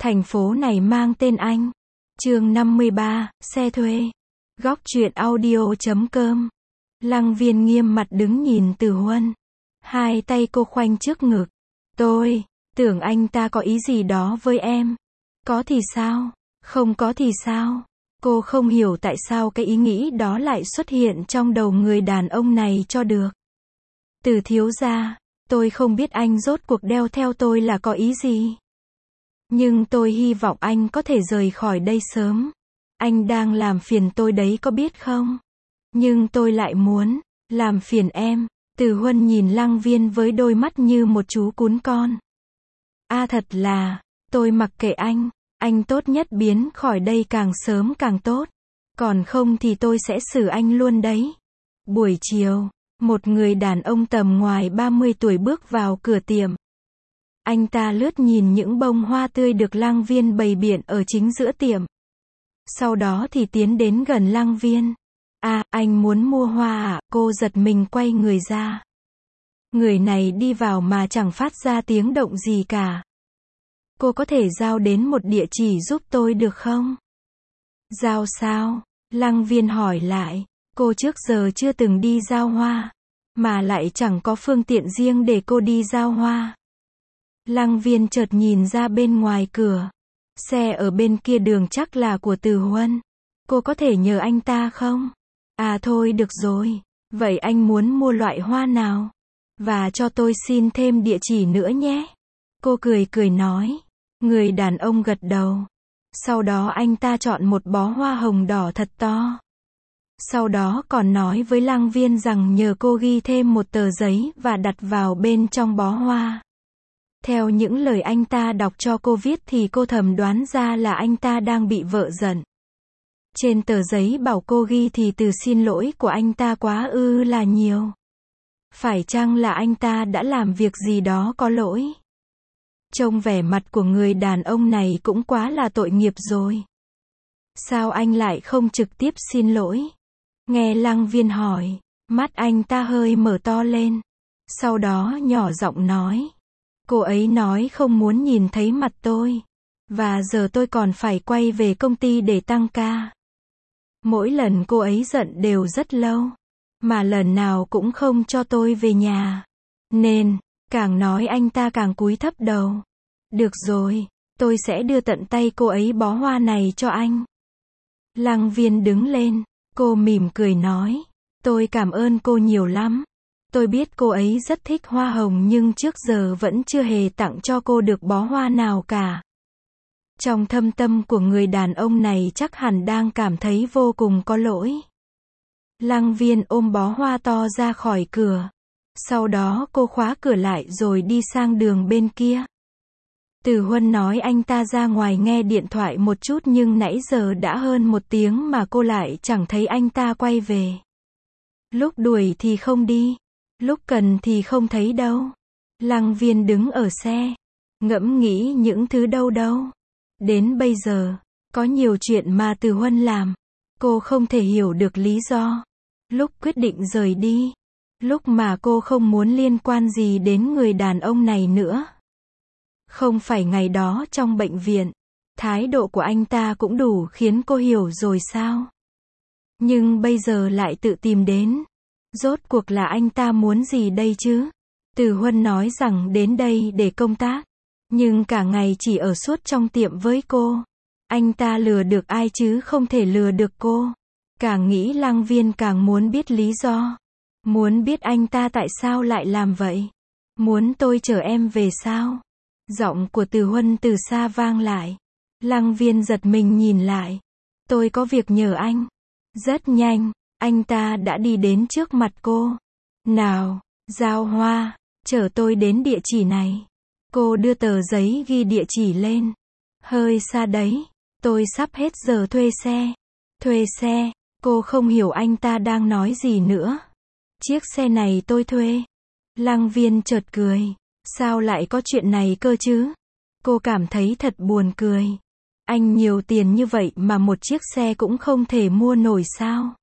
Thành phố này mang tên anh. Chương 53, xe thuê. Góc truyện audio.com. Lăng Viên nghiêm mặt đứng nhìn Từ Huân. Hai tay cô khoanh trước ngực. Tôi tưởng anh ta có ý gì đó với em. Có thì sao? Không có thì sao? Cô không hiểu tại sao cái ý nghĩ đó lại xuất hiện trong đầu người đàn ông này cho được. Từ thiếu gia, tôi không biết anh rốt cuộc đeo theo tôi là có ý gì. Nhưng tôi hy vọng anh có thể rời khỏi đây sớm. Anh đang làm phiền tôi đấy có biết không? Nhưng tôi lại muốn làm phiền em. Từ Huân nhìn Lăng Viên với đôi mắt như một chú cún con. Thật là, tôi mặc kệ anh tốt nhất biến khỏi đây càng sớm càng tốt. Còn không thì tôi sẽ xử anh luôn đấy. Buổi chiều, một người đàn ông tầm ngoài 30 tuổi bước vào cửa tiệm. Anh ta lướt nhìn những bông hoa tươi được Lăng Viên bày biện ở chính giữa tiệm. Sau đó thì tiến đến gần Lăng Viên. Anh muốn mua hoa à? Cô giật mình quay người ra. Người này đi vào mà chẳng phát ra tiếng động gì cả. Cô có thể giao đến một địa chỉ giúp tôi được không? Giao sao? Lăng Viên hỏi lại. Cô trước giờ chưa từng đi giao hoa. Mà lại chẳng có phương tiện riêng để cô đi giao hoa. Lăng Viên chợt nhìn ra bên ngoài cửa. Xe ở bên kia đường chắc là của Từ Huân. Cô có thể nhờ anh ta không? Thôi được rồi. Vậy anh muốn mua loại hoa nào? Và cho tôi xin thêm địa chỉ nữa nhé. Cô cười nói. Người đàn ông gật đầu. Sau đó anh ta chọn một bó hoa hồng đỏ thật to. Sau đó còn nói với Lăng Viên rằng nhờ cô ghi thêm một tờ giấy và đặt vào bên trong bó hoa. Theo những lời anh ta đọc cho cô viết thì cô thầm đoán ra là anh ta đang bị vợ giận. Trên tờ giấy bảo cô ghi thì từ xin lỗi của anh ta quá là nhiều. Phải chăng là anh ta đã làm việc gì đó có lỗi? Trông vẻ mặt của người đàn ông này cũng quá là tội nghiệp rồi. Sao anh lại không trực tiếp xin lỗi? Nghe Lăng Viên hỏi, mắt anh ta hơi mở to lên. Sau đó nhỏ giọng nói. Cô ấy nói không muốn nhìn thấy mặt tôi. Và giờ tôi còn phải quay về công ty để tăng ca. Mỗi lần cô ấy giận đều rất lâu. Mà lần nào cũng không cho tôi về nhà. Nên, càng nói anh ta càng cúi thấp đầu. Được rồi, tôi sẽ đưa tận tay cô ấy bó hoa này cho anh. Lăng Viên đứng lên, cô mỉm cười nói. Tôi cảm ơn cô nhiều lắm. Tôi biết cô ấy rất thích hoa hồng nhưng trước giờ vẫn chưa hề tặng cho cô được bó hoa nào cả. Trong thâm tâm của người đàn ông này chắc hẳn đang cảm thấy vô cùng có lỗi. Lăng Viên ôm bó hoa to ra khỏi cửa. Sau đó cô khóa cửa lại rồi đi sang đường bên kia. Từ Huân nói anh ta ra ngoài nghe điện thoại một chút nhưng nãy giờ đã hơn 1 tiếng mà cô lại chẳng thấy anh ta quay về. Lúc đuổi thì không đi. Lúc cần thì không thấy đâu. Lăng Viên đứng ở xe. Ngẫm nghĩ những thứ đâu. Đến bây giờ, có nhiều chuyện mà Từ Huân làm. Cô không thể hiểu được lý do. Lúc quyết định rời đi. Lúc mà cô không muốn liên quan gì đến người đàn ông này nữa. Không phải ngày đó trong bệnh viện. Thái độ của anh ta cũng đủ khiến cô hiểu rồi sao? Nhưng bây giờ lại tự tìm đến. Rốt cuộc là anh ta muốn gì đây chứ? Từ Huân nói rằng đến đây để công tác. Nhưng cả ngày chỉ ở suốt trong tiệm với cô. Anh ta lừa được ai chứ không thể lừa được cô. Càng nghĩ Lăng Viên càng muốn biết lý do. Muốn biết anh ta tại sao lại làm vậy. Muốn tôi chở em về sao? Giọng của Từ Huân từ xa vang lại. Lăng Viên giật mình nhìn lại. Tôi có việc nhờ anh. Rất nhanh, anh ta đã đi đến trước mặt cô. Nào, giao hoa, chở tôi đến địa chỉ này. Cô đưa tờ giấy ghi địa chỉ lên. Hơi xa đấy, tôi sắp hết giờ thuê xe. Thuê xe, cô không hiểu anh ta đang nói gì nữa. Chiếc xe này tôi thuê. Lăng Viên chợt cười. Sao lại có chuyện này cơ chứ? Cô cảm thấy thật buồn cười. Anh nhiều tiền như vậy mà một chiếc xe cũng không thể mua nổi sao?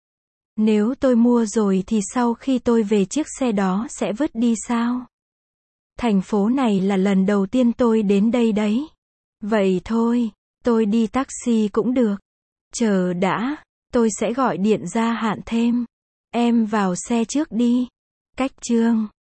Nếu tôi mua rồi thì sau khi tôi về chiếc xe đó sẽ vứt đi sao? Thành phố này là lần đầu tiên tôi đến đây đấy. Vậy thôi, tôi đi taxi cũng được. Chờ đã, tôi sẽ gọi điện gia hạn thêm. Em vào xe trước đi. Cách chương